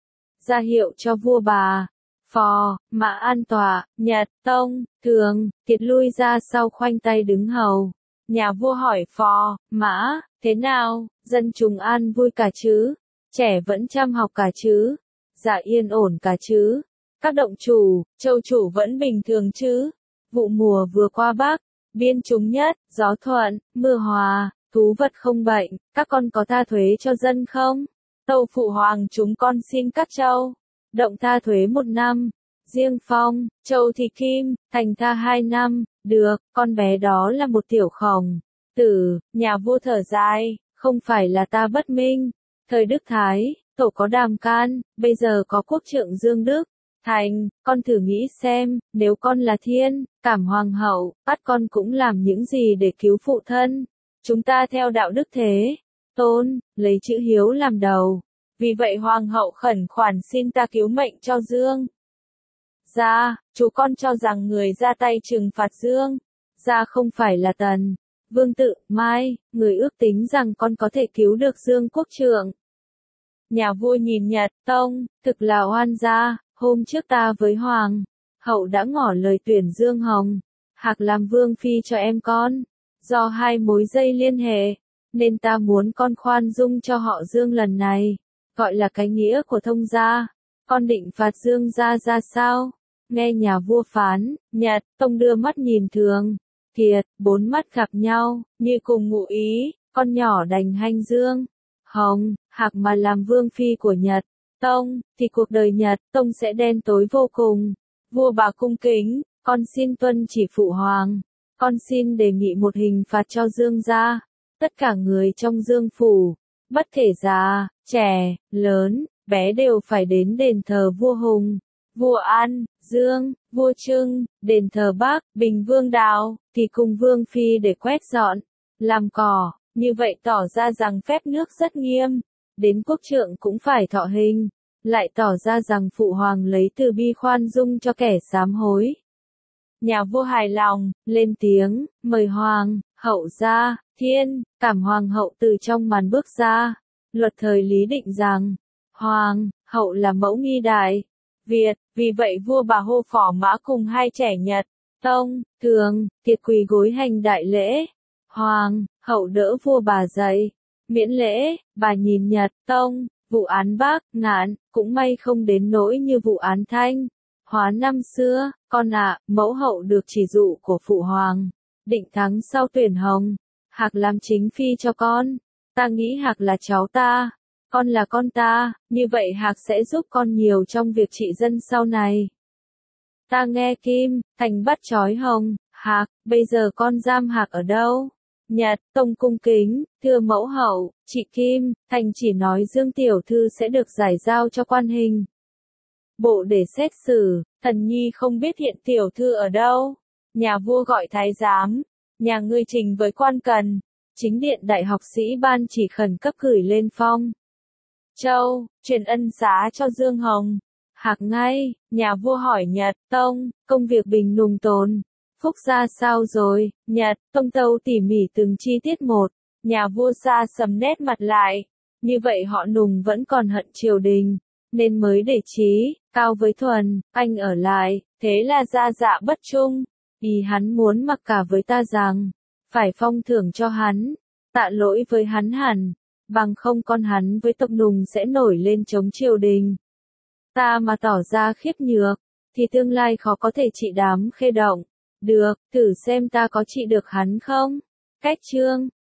A: ra hiệu cho vua bà. Phò Mã an tọa, Nhật, Tông, Thường, Kiệt lui ra sau khoanh tay đứng hầu. Nhà vua hỏi Phò Mã, thế nào, dân chúng an vui cả chứ? Trẻ vẫn chăm học cả chứ? Dạ yên ổn cả chứ? Các động chủ, châu chủ vẫn bình thường chứ? Vụ mùa vừa qua Bắc, Biên trúng nhất, gió thuận, mưa hòa, thú vật không bệnh, các con có tha thuế cho dân không? Tâu phụ hoàng chúng con xin các châu động tha thuế 1 năm, riêng Phong, Châu thì Kim, thành tha 2 năm, được, con bé đó là một tiểu khổng tử. Nhà vua thở dài, không phải là ta bất minh, thời Đức Thái, tổ có Đàm Can, bây giờ có quốc trượng Dương Đức Thành, con thử nghĩ xem, nếu con là Thiên Cảm Hoàng hậu, bắt con cũng làm những gì để cứu phụ thân. Chúng ta theo đạo đức thế tôn, lấy chữ hiếu làm đầu. Vì vậy hoàng hậu khẩn khoản xin ta cứu mệnh cho Dương gia. Chú con cho rằng người ra tay trừng phạt Dương gia không phải là Tần Vương tự, Mai, người ước tính rằng con có thể cứu được Dương quốc trượng. Nhà vua nhìn Nhật, Tông, thực là oan gia, hôm trước ta với hoàng hậu đã ngỏ lời tuyển Dương Hồng Hạc làm vương phi cho em con. Do hai mối dây liên hệ, nên ta muốn con khoan dung cho họ Dương lần này, gọi là cái nghĩa của thông gia. Con định phạt Dương gia ra sao? Nghe nhà vua phán, Nhật, Tông đưa mắt nhìn Thường, Kiệt, 4 mắt gặp nhau, như cùng ngụ ý, con nhỏ đành hanh Dương Hồng Hạc mà làm vương phi của Nhật, Tông, thì cuộc đời Nhật, Tông sẽ đen tối vô cùng. Vua bà cung kính, con xin tuân chỉ phụ hoàng. Con xin đề nghị một hình phạt cho Dương gia. Tất cả người trong Dương phủ, bất kể già, trẻ, lớn, bé đều phải đến đền thờ vua Hùng, vua An, Dương, vua Trưng, đền thờ Bắc, Bình Vương Đào, thì cùng Vương Phi để quét dọn, làm cỏ, như vậy tỏ ra rằng phép nước rất nghiêm, đến quốc trượng cũng phải thọ hình, lại tỏ ra rằng phụ hoàng lấy từ bi khoan dung cho kẻ sám hối. Nhà vua hài lòng, lên tiếng, mời hoàng, hậu ra, thiên, cảm hoàng hậu từ trong màn bước ra. Luật thời lý định rằng, hoàng, hậu là mẫu nghi đại Việt, vì vậy vua bà hô phò mã cùng hai trẻ Nhật, Tông, Thường, Kiệt quỳ gối hành đại lễ. Hoàng, hậu đỡ vua bà dậy, miễn lễ, bà nhìn Nhật, Tông, vụ án Bắc, Ngạn, cũng may không đến nỗi như vụ án Thanh. Hóa năm xưa, con ạ, mẫu hậu được chỉ dụ của phụ hoàng, định thắng sau tuyển Hồng, Hạc làm chính phi cho con. Ta nghĩ Hạc là cháu ta, con là con ta, như vậy Hạc sẽ giúp con nhiều trong việc trị dân sau này. Ta nghe Kim, Thành bắt trói Hồng, Hạc, bây giờ con giam Hạc ở đâu? Nhật, Tông cung kính, thưa mẫu hậu, chị Kim, Thành chỉ nói Dương Tiểu Thư sẽ được giải giao cho quan hình bộ để xét xử, thần nhi không biết hiện Tiểu Thư ở đâu. Nhà vua gọi thái giám, nhà ngươi trình với quan cần. Chính điện đại học sĩ ban chỉ khẩn cấp gửi lên Phong Châu, truyền ân xá cho Dương Hồng. Hạc ngay, nhà vua hỏi Nhật, Tông, công việc Bình Nùng Tồn, Phúc ra sao rồi? Nhật, Tông tâu tỉ mỉ từng chi tiết một. Nhà vua xa sầm nét mặt lại. Như vậy họ Nùng vẫn còn hận triều đình, nên mới để Trí, Cao với Thuần, anh ở lại, thế là gia dạ bất trung. Ý hắn muốn mặc cả với ta rằng, phải phong thưởng cho hắn, tạ lỗi với hắn hẳn, bằng không con hắn với tộc Nùng sẽ nổi lên chống triều đình. Ta mà tỏ ra khiếp nhược, thì tương lai khó có thể trị đám Khê Động. Được, thử xem ta có trị được hắn không? Cách chương